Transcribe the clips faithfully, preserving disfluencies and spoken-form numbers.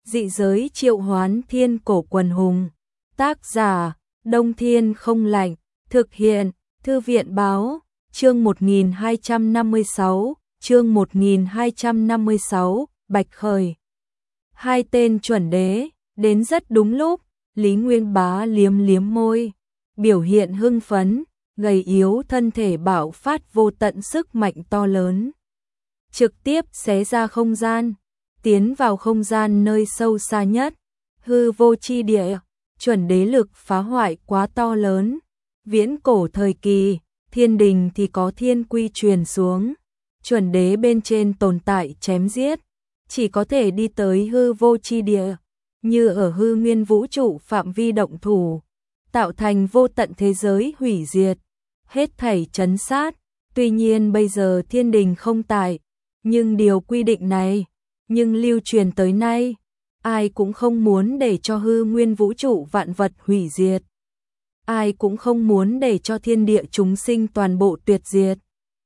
Dị giới triệu hoán thiên cổ quần hùng. Tác giả, Đông Thiên Không Lạnh. Thực hiện, Thư viện Báo. Chương một nghìn hai trăm năm mươi sáu, chương một nghìn hai trăm năm mươi sáu, Bạch Khởi. Hai tên chuẩn đế, đến rất đúng lúc, Lý Nguyên Bá liếm liếm môi, biểu hiện hưng phấn, gầy yếu thân thể bạo phát vô tận sức mạnh to lớn. Trực tiếp xé ra không gian, tiến vào không gian nơi sâu xa nhất, hư vô chi địa, chuẩn đế lực phá hoại quá to lớn. Viễn cổ thời kỳ, thiên đình thì có thiên quy truyền xuống, chuẩn đế bên trên tồn tại chém giết, chỉ có thể đi tới hư vô chi địa, như ở hư nguyên vũ trụ phạm vi động thủ, tạo thành vô tận thế giới hủy diệt, hết thảy trấn sát. Tuy nhiên bây giờ thiên đình không tại, nhưng điều quy định này, nhưng lưu truyền tới nay, ai cũng không muốn để cho hư nguyên vũ trụ vạn vật hủy diệt. Ai cũng không muốn để cho thiên địa chúng sinh toàn bộ tuyệt diệt.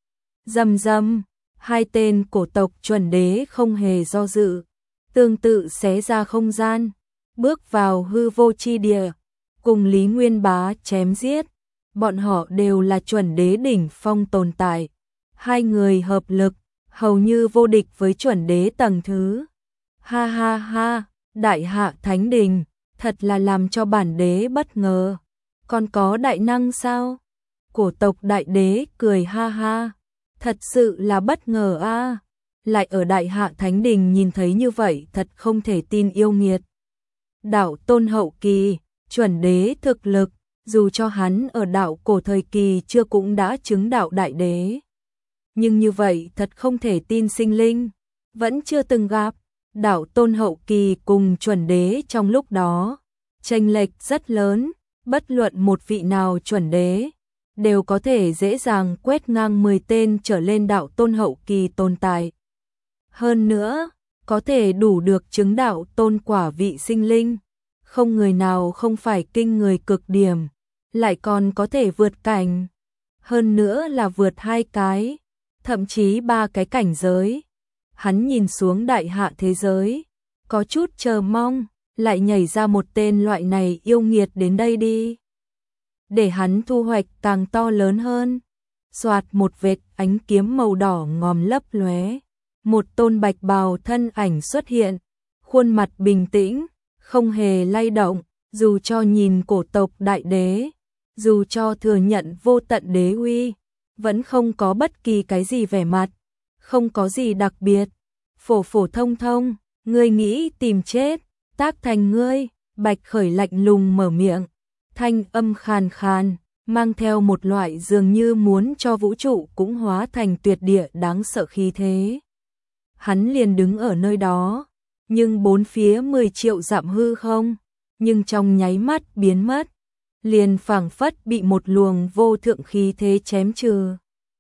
Rầm rầm, hai tên cổ tộc chuẩn đế không hề do dự, tương tự xé ra không gian, bước vào hư vô chi địa, cùng Lý Nguyên Bá chém giết. Bọn họ đều là chuẩn đế đỉnh phong tồn tại, hai người hợp lực, hầu như vô địch với chuẩn đế tầng thứ. Ha ha ha, đại hạ thánh đình, thật là làm cho bản đế bất ngờ. Còn có đại năng sao? Cổ tộc đại đế cười ha ha, thật sự là bất ngờ a, à. Lại ở đại hạ thánh đình nhìn thấy như vậy, thật không thể tin yêu nghiệt. Đạo tôn hậu kỳ, chuẩn đế thực lực, dù cho hắn ở đạo cổ thời kỳ chưa cũng đã chứng đạo đại đế. Nhưng như vậy thật không thể tin sinh linh, vẫn chưa từng gặp. Đạo tôn hậu kỳ cùng chuẩn đế trong lúc đó, chênh lệch rất lớn. Bất luận một vị nào chuẩn đế, đều có thể dễ dàng quét ngang mười tên trở lên đạo tôn hậu kỳ tồn tại. Hơn nữa, có thể đủ được chứng đạo tôn quả vị sinh linh, không người nào không phải kinh người cực điểm, lại còn có thể vượt cảnh. Hơn nữa là vượt hai cái, thậm chí ba cái cảnh giới. Hắn nhìn xuống đại hạ thế giới, có chút chờ mong. Lại nhảy ra một tên loại này yêu nghiệt đến đây đi, để hắn thu hoạch càng to lớn hơn. Soạt một vệt ánh kiếm màu đỏ ngòm lấp lóe, một tôn bạch bào thân ảnh xuất hiện, khuôn mặt bình tĩnh, không hề lay động, dù cho nhìn cổ tộc đại đế, dù cho thừa nhận vô tận đế uy, vẫn không có bất kỳ cái gì vẻ mặt, không có gì đặc biệt, phổ phổ thông thông. Ngươi nghĩ tìm chết? Tác thành ngươi, Bạch Khởi lạnh lùng mở miệng, thanh âm khàn khàn, mang theo một loại dường như muốn cho vũ trụ cũng hóa thành tuyệt địa đáng sợ khí thế. Hắn liền đứng ở nơi đó, nhưng bốn phía mười triệu dặm hư không, nhưng trong nháy mắt biến mất, liền phảng phất bị một luồng vô thượng khí thế chém trừ.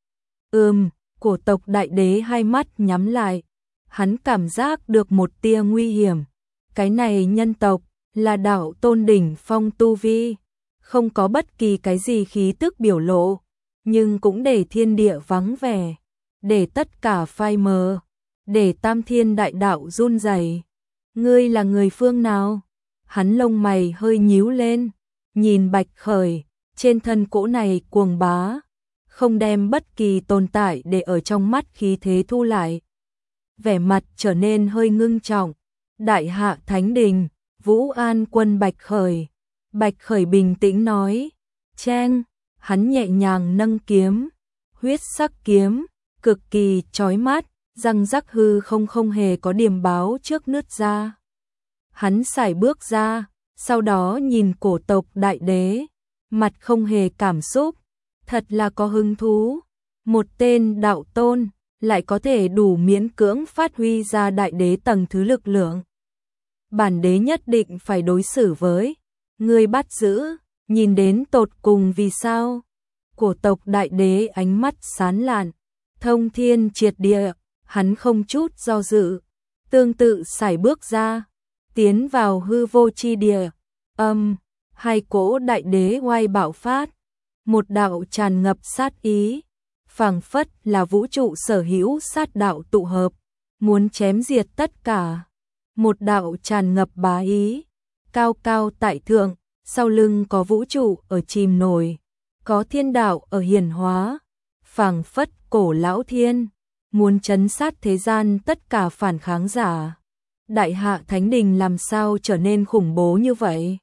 Ừm, cổ tộc đại đế hai mắt nhắm lại, hắn cảm giác được một tia nguy hiểm. Cái này nhân tộc là đạo tôn đỉnh phong tu vi, không có bất kỳ cái gì khí tức biểu lộ, nhưng cũng để thiên địa vắng vẻ, để tất cả phai mờ, để tam thiên đại đạo run rẩy. Ngươi là người phương nào? Hắn lông mày hơi nhíu lên, nhìn Bạch Khởi, trên thân cỗ này cuồng bá, không đem bất kỳ tồn tại để ở trong mắt khí thế thu lại. Vẻ mặt trở nên hơi ngưng trọng. Đại hạ thánh đình, Vũ An quân Bạch Khởi. Bạch Khởi bình tĩnh nói, cheng, hắn nhẹ nhàng nâng kiếm, huyết sắc kiếm, cực kỳ chói mắt, răng rắc hư không không hề có điểm báo trước nứt ra. Hắn sải bước ra, sau đó nhìn cổ tộc đại đế, mặt không hề cảm xúc, thật là có hứng thú. Một tên đạo tôn, lại có thể đủ miễn cưỡng phát huy ra đại đế tầng thứ lực lượng. Bản đế nhất định phải đối xử với người bắt giữ, nhìn đến tột cùng vì sao. Cổ tộc đại đế ánh mắt sáng lạn, thông thiên triệt địa, hắn không chút do dự, tương tự sải bước ra, tiến vào hư vô chi địa. Âm, hai cỗ đại đế oai bạo phát, một đạo tràn ngập sát ý, phảng phất là vũ trụ sở hữu sát đạo tụ hợp, muốn chém diệt tất cả. một đạo tràn ngập bá ý, cao cao tại thượng, sau lưng có vũ trụ ở chìm nổi, có thiên đạo ở hiển hóa, phảng phất cổ lão thiên, muốn trấn sát thế gian tất cả phản kháng giả. Đại Hạ Thánh Đình làm sao trở nên khủng bố như vậy?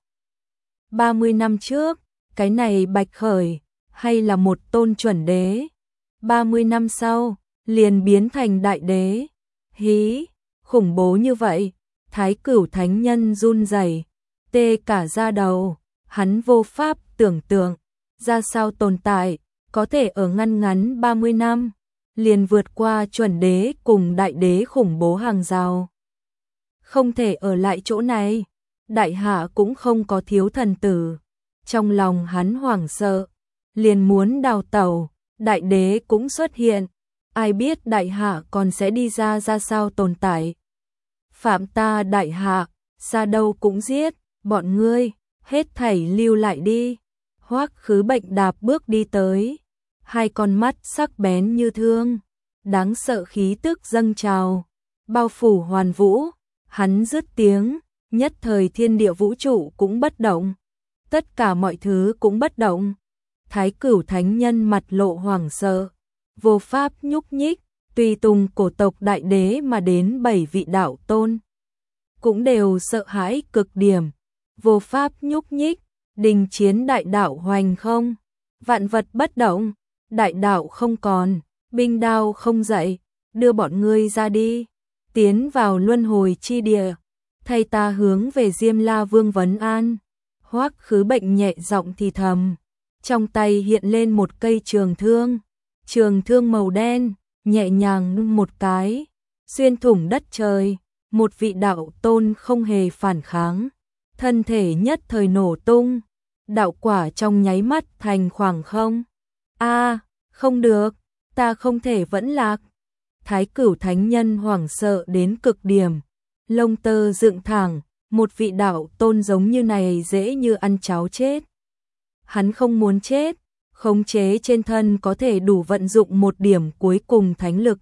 ba mươi năm trước, cái này Bạch Khởi, hay là một tôn chuẩn đế? ba mươi năm sau, liền biến thành đại đế. Hí, khủng bố như vậy, Thái Cửu Thánh Nhân run rẩy, tê cả da đầu, hắn vô pháp tưởng tượng, ra sao tồn tại, có thể ở ngăn ngắn ba mươi năm, liền vượt qua chuẩn đế cùng đại đế khủng bố hàng rào. Không thể ở lại chỗ này, Đại Hạ cũng không có thiếu thần tử. Trong lòng hắn hoảng sợ, liền muốn đào tẩu, đại đế cũng xuất hiện, ai biết Đại Hạ còn sẽ đi ra ra sao tồn tại. Phạm ta Đại Hạ, xa đâu cũng giết, bọn ngươi, hết thảy lưu lại đi. Hoắc Khứ Bệnh đạp bước đi tới, hai con mắt sắc bén như thương, đáng sợ khí tức dâng trào, bao phủ hoàn vũ, hắn dứt tiếng, nhất thời thiên địa vũ trụ cũng bất động, tất cả mọi thứ cũng bất động. Thái Cửu Thánh Nhân mặt lộ hoảng sợ, vô pháp nhúc nhích, tùy tùng cổ tộc đại đế mà đến bảy vị đạo tôn, cũng đều sợ hãi cực điểm, vô pháp nhúc nhích. Đình chiến đại đạo hoành không, vạn vật bất động, đại đạo không còn, binh đao không dậy, đưa bọn ngươi ra đi, tiến vào luân hồi chi địa, thay ta hướng về Diêm La Vương vấn an. Hoắc Khứ Bệnh nhẹ giọng thì thầm, trong tay hiện lên một cây trường thương, trường thương màu đen, nhẹ nhàng nung một cái, xuyên thủng đất trời, một vị đạo tôn không hề phản kháng, thân thể nhất thời nổ tung, đạo quả trong nháy mắt thành khoảng không. A, à, không được, ta không thể vẫn lạc. Thái Cửu Thánh Nhân hoảng sợ đến cực điểm, lông tơ dựng thẳng, một vị đạo tôn giống như này dễ như ăn cháo chết. Hắn không muốn chết, khống chế trên thân có thể đủ vận dụng một điểm cuối cùng thánh lực.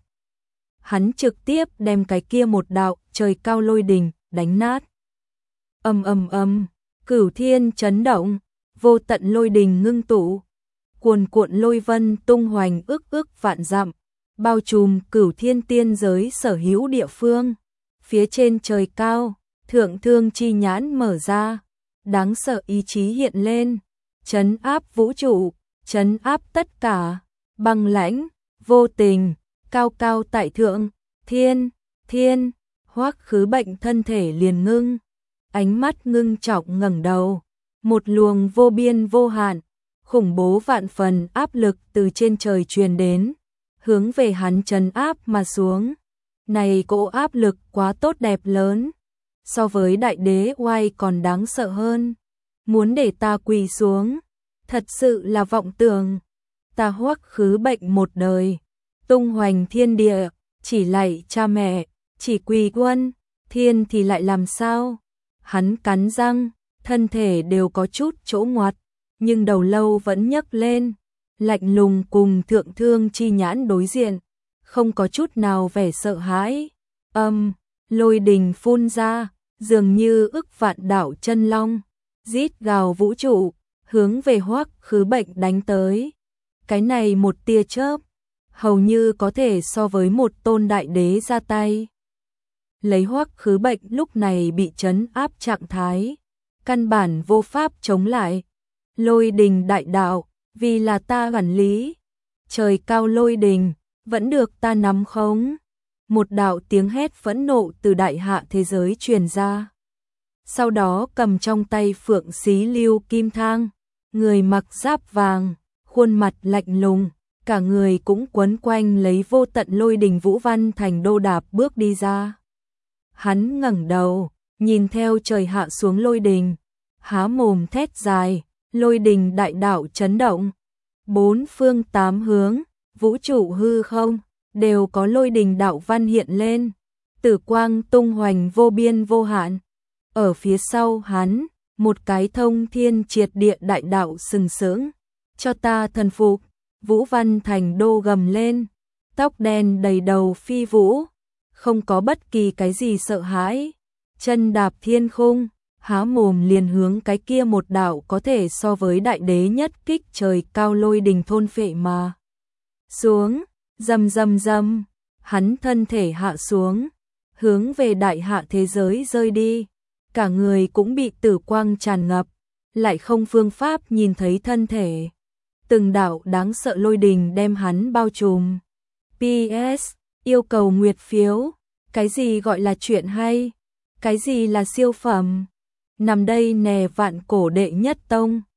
Hắn trực tiếp đem cái kia một đạo trời cao lôi đình đánh nát. Ầm ầm ầm, cửu thiên chấn động, vô tận lôi đình ngưng tụ, cuồn cuộn lôi vân tung hoành ức ức vạn dặm, bao trùm cửu thiên tiên giới sở hữu địa phương. Phía trên trời cao, thượng thương chi nhãn mở ra, đáng sợ ý chí hiện lên, trấn áp vũ trụ, trấn áp tất cả, băng lãnh, vô tình, cao cao tại thượng, thiên, thiên. Hoắc Khứ Bệnh thân thể liền ngưng, ánh mắt ngưng trọng ngẩng đầu, một luồng vô biên vô hạn, khủng bố vạn phần áp lực từ trên trời truyền đến, hướng về hắn trấn áp mà xuống. Này cỗ áp lực quá tốt đẹp lớn, so với đại đế oai còn đáng sợ hơn. Muốn để ta quỳ xuống, thật sự là vọng tưởng. Ta Hoắc Khứ Bệnh một đời, tung hoành thiên địa, chỉ lạy cha mẹ, chỉ quỳ quân, thiên thì lại làm sao? Hắn cắn răng, thân thể đều có chút chỗ ngoặt, nhưng đầu lâu vẫn nhấc lên, lạnh lùng cùng thượng thương chi nhãn đối diện, không có chút nào vẻ sợ hãi. Âm, lôi đình phun ra, dường như ức vạn đạo chân long, rít gào vũ trụ, hướng về Hoắc Khứ Bệnh đánh tới. Cái này một tia chớp, hầu như có thể so với một tôn đại đế ra tay. Lấy Hoắc Khứ Bệnh lúc này bị trấn áp trạng thái, căn bản vô pháp chống lại. Lôi đình đại đạo, vì là ta quản lý, trời cao lôi đình, vẫn được ta nắm khống. Một đạo tiếng hét phẫn nộ từ đại hạ thế giới truyền ra. Sau đó cầm trong tay phượng xí lưu kim thang, người mặc giáp vàng, khuôn mặt lạnh lùng, cả người cũng quấn quanh lấy vô tận lôi đình Vũ Văn Thành đô đạp bước đi ra. Hắn ngẩng đầu, nhìn theo trời hạ xuống lôi đình, há mồm thét dài, lôi đình đại đạo chấn động. Bốn phương tám hướng, vũ trụ hư không, đều có lôi đình đạo văn hiện lên, tử quang tung hoành vô biên vô hạn. Ở phía sau hắn, một cái thông thiên triệt địa đại đạo sừng sững, cho ta thần phục. Vũ Văn Thành đô gầm lên, tóc đen đầy đầu phi vũ, không có bất kỳ cái gì sợ hãi, chân đạp thiên khung, há mồm liền hướng cái kia một đạo có thể so với đại đế nhất kích trời cao lôi đình thôn phệ mà. Xuống, rầm rầm rầm, hắn thân thể hạ xuống, hướng về đại hạ thế giới rơi đi, cả người cũng bị tử quang tràn ngập, lại không phương pháp nhìn thấy thân thể. Từng đạo đáng sợ lôi đình đem hắn bao trùm. pê ét yêu cầu nguyệt phiếu, cái gì gọi là chuyện hay, cái gì là siêu phẩm. Nằm đây nè vạn cổ đệ nhất tông.